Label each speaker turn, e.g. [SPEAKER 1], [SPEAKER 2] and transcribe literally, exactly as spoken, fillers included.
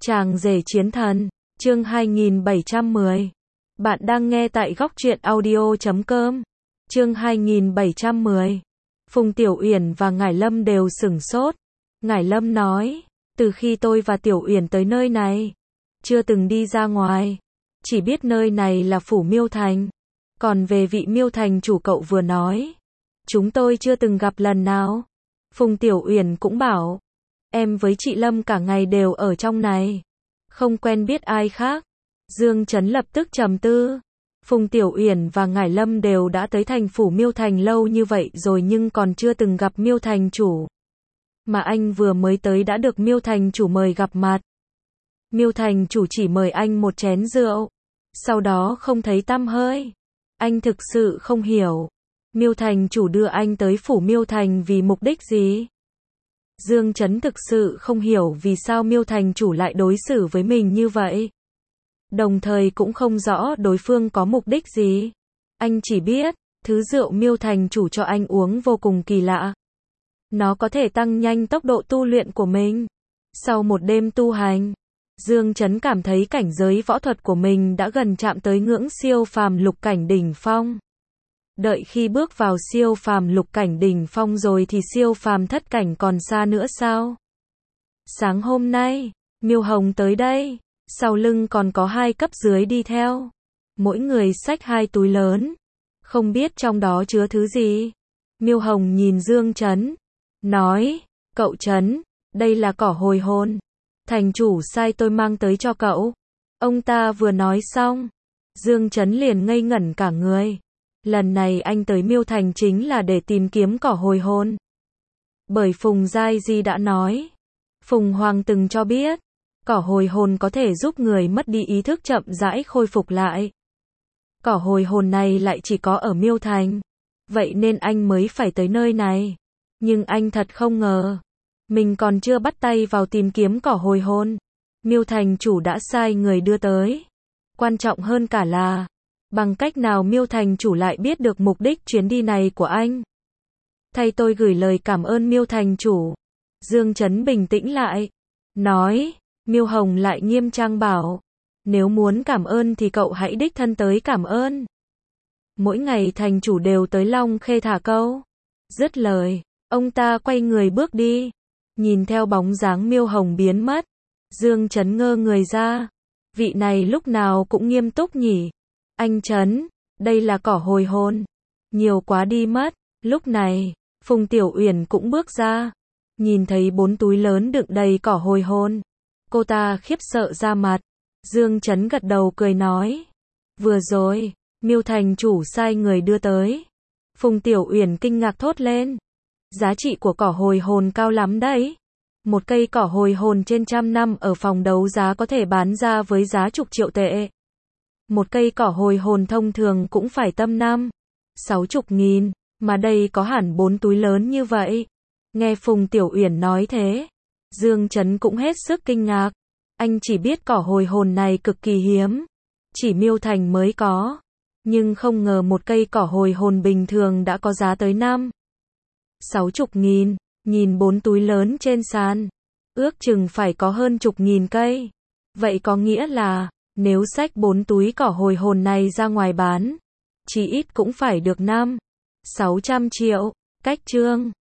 [SPEAKER 1] Chàng rể chiến thần, chương hai nghìn bảy trăm mười. Bạn đang nghe tại góc truyện audio chấm com. Chương hai nghìn bảy trăm mười. Phùng Tiểu Uyển và Ngải Lâm đều sửng sốt. Ngải Lâm nói, từ khi tôi và Tiểu Uyển tới nơi này, chưa từng đi ra ngoài, chỉ biết nơi này là phủ Miêu Thành. Còn về vị Miêu Thành chủ cậu vừa nói, chúng tôi chưa từng gặp lần nào. Phùng Tiểu Uyển cũng bảo, em với chị Lâm cả ngày đều ở trong này, không quen biết ai khác. Dương Chấn lập tức trầm tư. Phùng Tiểu Uyển và Ngải Lâm đều đã tới thành phủ Miêu Thành lâu như vậy rồi nhưng còn chưa từng gặp Miêu Thành chủ. Mà anh vừa mới tới đã được Miêu Thành chủ mời gặp mặt. Miêu Thành chủ chỉ mời anh một chén rượu, sau đó không thấy tăm hơi. Anh thực sự không hiểu, Miêu Thành chủ đưa anh tới phủ Miêu Thành vì mục đích gì? Dương Chấn thực sự không hiểu vì sao Miêu Thành chủ lại đối xử với mình như vậy. Đồng thời cũng không rõ đối phương có mục đích gì. Anh chỉ biết, thứ rượu Miêu Thành chủ cho anh uống vô cùng kỳ lạ. Nó có thể tăng nhanh tốc độ tu luyện của mình. Sau một đêm tu hành, Dương Chấn cảm thấy cảnh giới võ thuật của mình đã gần chạm tới ngưỡng siêu phàm lục cảnh đỉnh phong. Đợi khi bước vào siêu phàm lục cảnh đỉnh phong rồi thì siêu phàm thất cảnh còn xa nữa sao? Sáng hôm nay, Miêu Hồng tới đây, sau lưng còn có hai cấp dưới đi theo. Mỗi người xách hai túi lớn, không biết trong đó chứa thứ gì. Miêu Hồng nhìn Dương Chấn, nói, cậu Chấn, đây là cỏ hồi hồn. Thành chủ sai tôi mang tới cho cậu. Ông ta vừa nói xong, Dương Chấn liền ngây ngẩn cả người. Lần này anh tới Miêu Thành chính là để tìm kiếm cỏ hồi hồn. Bởi Phùng Giai Di đã nói, Phùng Hoàng từng cho biết, cỏ hồi hồn có thể giúp người mất đi ý thức chậm rãi khôi phục lại. Cỏ hồi hồn này lại chỉ có ở Miêu Thành, vậy nên anh mới phải tới nơi này. Nhưng anh thật không ngờ, mình còn chưa bắt tay vào tìm kiếm cỏ hồi hồn, Miêu Thành chủ đã sai người đưa tới. Quan trọng hơn cả là, bằng cách nào Miêu Thành chủ lại biết được mục đích chuyến đi này của anh? Thay tôi gửi lời cảm ơn Miêu Thành chủ. Dương Chấn bình tĩnh lại, nói, Miêu Hồng lại nghiêm trang bảo, nếu muốn cảm ơn thì cậu hãy đích thân tới cảm ơn. Mỗi ngày thành chủ đều tới Long Khê thả câu. Dứt lời, ông ta quay người bước đi. Nhìn theo bóng dáng Miêu Hồng biến mất, Dương Chấn ngơ người ra. Vị này lúc nào cũng nghiêm túc nhỉ? Anh Chấn, đây là cỏ hồi hồn. Nhiều quá đi mất. Lúc này, Phùng Tiểu Uyển cũng bước ra. Nhìn thấy bốn túi lớn đựng đầy cỏ hồi hồn, cô ta khiếp sợ ra mặt. Dương Chấn gật đầu cười nói, vừa rồi, Miêu Thành chủ sai người đưa tới. Phùng Tiểu Uyển kinh ngạc thốt lên, giá trị của cỏ hồi hồn cao lắm đấy. Một cây cỏ hồi hồn trên trăm năm ở phòng đấu giá có thể bán ra với giá chục triệu tệ. Một cây cỏ hồi hồn thông thường cũng phải tầm năm, sáu chục nghìn, mà đây có hẳn bốn túi lớn như vậy. Nghe Phùng Tiểu Uyển nói thế, Dương Chấn cũng hết sức kinh ngạc. Anh chỉ biết cỏ hồi hồn này cực kỳ hiếm, chỉ Miêu Thành mới có, nhưng không ngờ một cây cỏ hồi hồn bình thường đã có giá tới năm, sáu chục nghìn. Nhìn bốn túi lớn trên sàn, ước chừng phải có hơn chục nghìn cây. Vậy có nghĩa là, nếu xách bốn túi cỏ hồi hồn này ra ngoài bán, chỉ ít cũng phải được năm, sáu trăm triệu. Cách chương